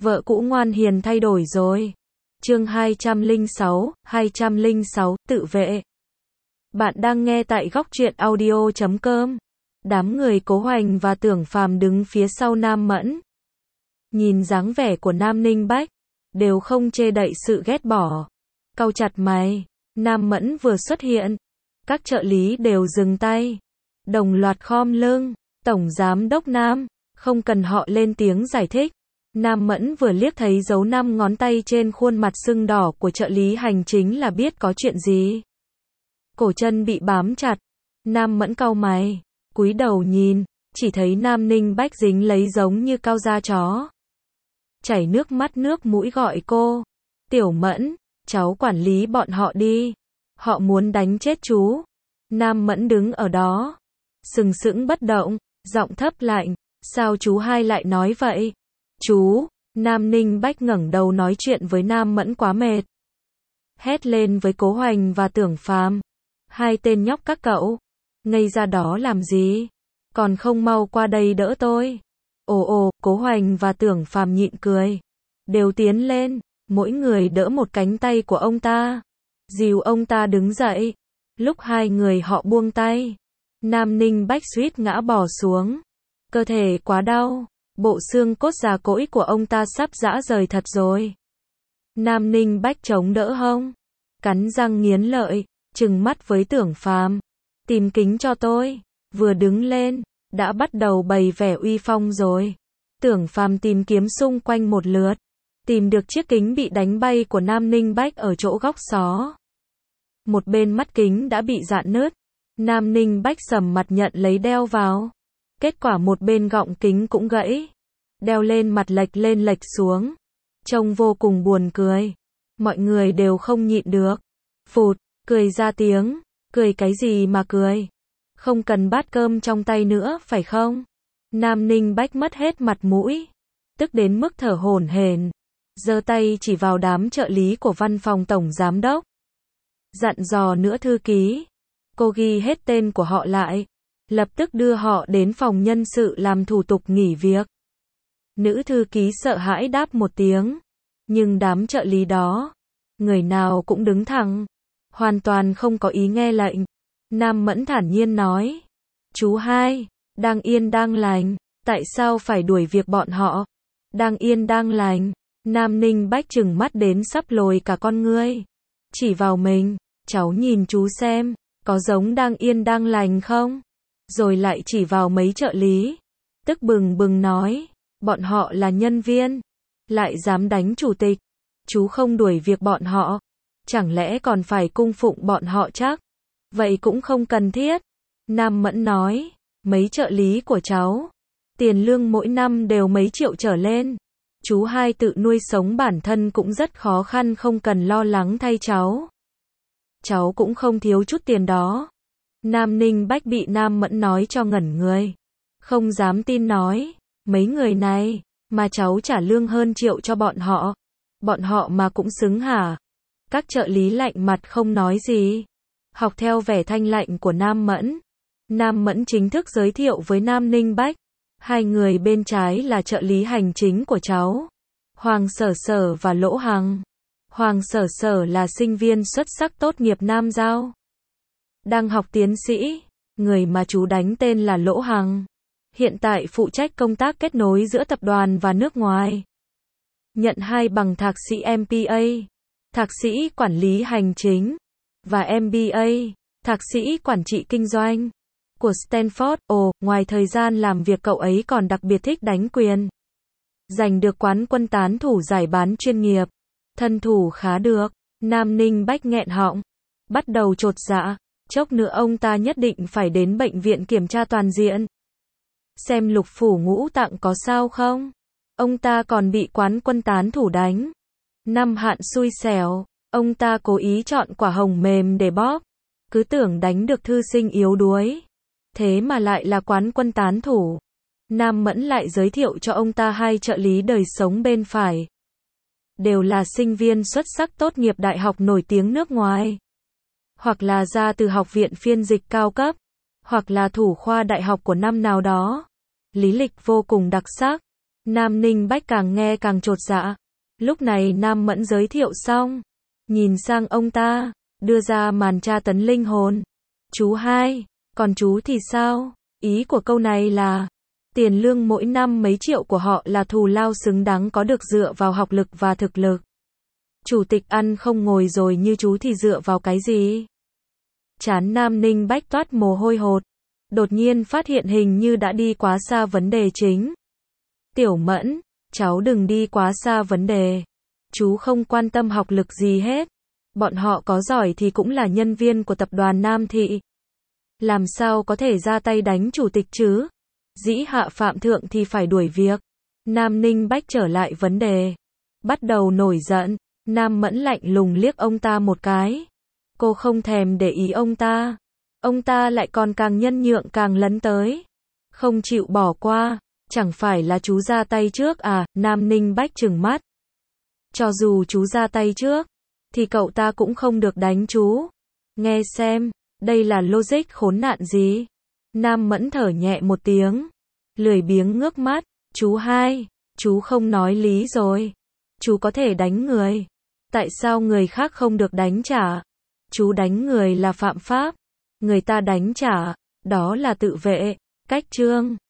Vợ cũ ngoan hiền thay đổi rồi. Chương 206, tự vệ. Bạn đang nghe tại góc truyện audio.com. Đám người Cố Hoành và Tưởng Phàm đứng phía sau Nam Mẫn. Nhìn dáng vẻ của Nam Ninh Bách, đều không che đậy sự ghét bỏ. Cau chặt mày, Nam Mẫn vừa xuất hiện, các trợ lý đều dừng tay, đồng loạt khom lưng. Tổng giám đốc Nam, không cần họ lên tiếng giải thích. Nam Mẫn vừa liếc thấy dấu 5 ngón tay trên khuôn mặt sưng đỏ của trợ lý hành chính là biết có chuyện gì. Cổ chân bị bám chặt, Nam Mẫn cau mày, cúi đầu nhìn, chỉ thấy Nam Ninh Bách dính lấy giống như cao da chó. Chảy nước mắt nước mũi gọi cô, Tiểu Mẫn, cháu quản lý bọn họ đi, họ muốn đánh chết chú. Nam Mẫn đứng ở đó, sừng sững bất động, giọng thấp lạnh, sao chú hai lại nói vậy? Chú, Nam Ninh Bách ngẩng đầu nói chuyện với Nam Mẫn quá mệt. Hét lên với Cố Hoành và Tưởng Phàm, hai tên nhóc các cậu, ngây ra đó làm gì? Còn không mau qua đây đỡ tôi. Ồ, Cố Hoành và Tưởng Phàm nhịn cười, đều tiến lên, mỗi người đỡ một cánh tay của ông ta, dìu ông ta đứng dậy. Lúc hai người họ buông tay, Nam Ninh Bách suýt ngã bò xuống, cơ thể quá đau, bộ xương cốt già cỗi của ông ta sắp rã rời thật rồi. Nam Ninh Bách chống đỡ hông, cắn răng nghiến lợi, trừng mắt với Tưởng Phàm, tìm kính cho tôi. Vừa đứng lên, đã bắt đầu bày vẻ uy phong rồi. Tưởng Phàm tìm kiếm xung quanh một lượt, tìm được chiếc kính bị đánh bay của Nam Ninh Bách ở chỗ góc xó. Một bên mắt kính đã bị rạn nứt, Nam Ninh Bách sầm mặt nhận lấy đeo vào. Kết quả một bên gọng kính cũng gãy, đeo lên mặt lệch lên lệch xuống, trông vô cùng buồn cười. Mọi người đều không nhịn được, phụt, cười ra tiếng. Cười cái gì mà cười? Không cần bát cơm trong tay nữa phải không? Nam Ninh Bách mất hết mặt mũi, tức đến mức thở hổn hển, giơ tay chỉ vào đám trợ lý của văn phòng tổng giám đốc. Dặn dò nữa thư ký, cô ghi hết tên của họ lại, lập tức đưa họ đến phòng nhân sự làm thủ tục nghỉ việc. Nữ thư ký sợ hãi đáp một tiếng, nhưng đám trợ lý đó, người nào cũng đứng thẳng, hoàn toàn không có ý nghe lệnh. Nam Mẫn thản nhiên nói, chú hai, đang yên đang lành, tại sao phải đuổi việc bọn họ? Đang yên đang lành. Nam Ninh Bách trừng mắt đến sắp lồi cả con ngươi, chỉ vào mình, cháu nhìn chú xem, có giống đang yên đang lành không? Rồi lại chỉ vào mấy trợ lý, tức bừng bừng nói, bọn họ là nhân viên, lại dám đánh chủ tịch, chú không đuổi việc bọn họ, chẳng lẽ còn phải cung phụng bọn họ chắc? Vậy cũng không cần thiết. Nam Mẫn nói, mấy trợ lý của cháu, tiền lương mỗi năm đều mấy triệu trở lên, chú hai tự nuôi sống bản thân cũng rất khó khăn, không cần lo lắng thay cháu. Cháu cũng không thiếu chút tiền đó. Nam Ninh Bách bị Nam Mẫn nói cho ngẩn người, không dám tin nói, mấy người này, mà cháu trả lương hơn triệu cho bọn họ mà cũng xứng hả? Các trợ lý lạnh mặt không nói gì, học theo vẻ thanh lạnh của Nam Mẫn. Nam Mẫn chính thức giới thiệu với Nam Ninh Bách, hai người bên trái là trợ lý hành chính của cháu, Hoàng Sở Sở và Lỗ Hằng. Hoàng Sở Sở là sinh viên xuất sắc tốt nghiệp Nam Giao, đang học tiến sĩ. Người mà chú đánh tên là Lỗ Hằng, hiện tại phụ trách công tác kết nối giữa tập đoàn và nước ngoài. Nhận 2 bằng thạc sĩ MBA, thạc sĩ quản lý hành chính, và MBA, thạc sĩ quản trị kinh doanh, của Stanford. Ngoài thời gian làm việc cậu ấy còn đặc biệt thích đánh quyền. Giành được quán quân tán thủ giải bán chuyên nghiệp. Thân thủ khá được. Nam Ninh Bách nghẹn họng, bắt đầu chột dạ, chốc nữa ông ta nhất định phải đến bệnh viện kiểm tra toàn diện, xem lục phủ ngũ tạng có sao không. Ông ta còn bị quán quân tán thủ đánh. Năm hạn xui xẻo, ông ta cố ý chọn quả hồng mềm để bóp, cứ tưởng đánh được thư sinh yếu đuối, thế mà lại là quán quân tán thủ. Nam Mẫn lại giới thiệu cho ông ta 2 trợ lý đời sống bên phải, đều là sinh viên xuất sắc tốt nghiệp đại học nổi tiếng nước ngoài, hoặc là ra từ học viện phiên dịch cao cấp, hoặc là thủ khoa đại học của năm nào đó, lý lịch vô cùng đặc sắc. Nam Ninh Bách càng nghe càng chột dạ. Lúc này Nam Mẫn giới thiệu xong, nhìn sang ông ta, đưa ra màn tra tấn linh hồn. Chú hai, còn chú thì sao? Ý của câu này là, tiền lương mỗi năm mấy triệu của họ là thù lao xứng đáng có được dựa vào học lực và thực lực. Chủ tịch ăn không ngồi rồi như chú thì dựa vào cái gì? Trán Nam Ninh Bách toát mồ hôi hột. Đột nhiên phát hiện hình như đã đi quá xa vấn đề chính. Tiểu Mẫn, cháu đừng đi quá xa vấn đề. Chú không quan tâm học lực gì hết. Bọn họ có giỏi thì cũng là nhân viên của tập đoàn Nam Thị. Làm sao có thể ra tay đánh chủ tịch chứ? Dĩ hạ phạm thượng thì phải đuổi việc. Nam Ninh Bách trở lại vấn đề. Bắt đầu nổi giận. Nam Mẫn lạnh lùng liếc ông ta một cái. Cô không thèm để ý ông ta. Ông ta lại còn càng nhân nhượng càng lấn tới. Không chịu bỏ qua. Chẳng phải là chú ra tay trước à? Nam Ninh Bách trừng mắt. Cho dù chú ra tay trước, thì cậu ta cũng không được đánh chú. Nghe xem, đây là logic khốn nạn gì? Nam Mẫn thở nhẹ một tiếng. Lười biếng ngước mắt. Chú hai, chú không nói lý rồi. Chú có thể đánh người. Tại sao người khác không được đánh trả? Chú đánh người là phạm pháp. Người ta đánh trả, đó là tự vệ. Cách trương.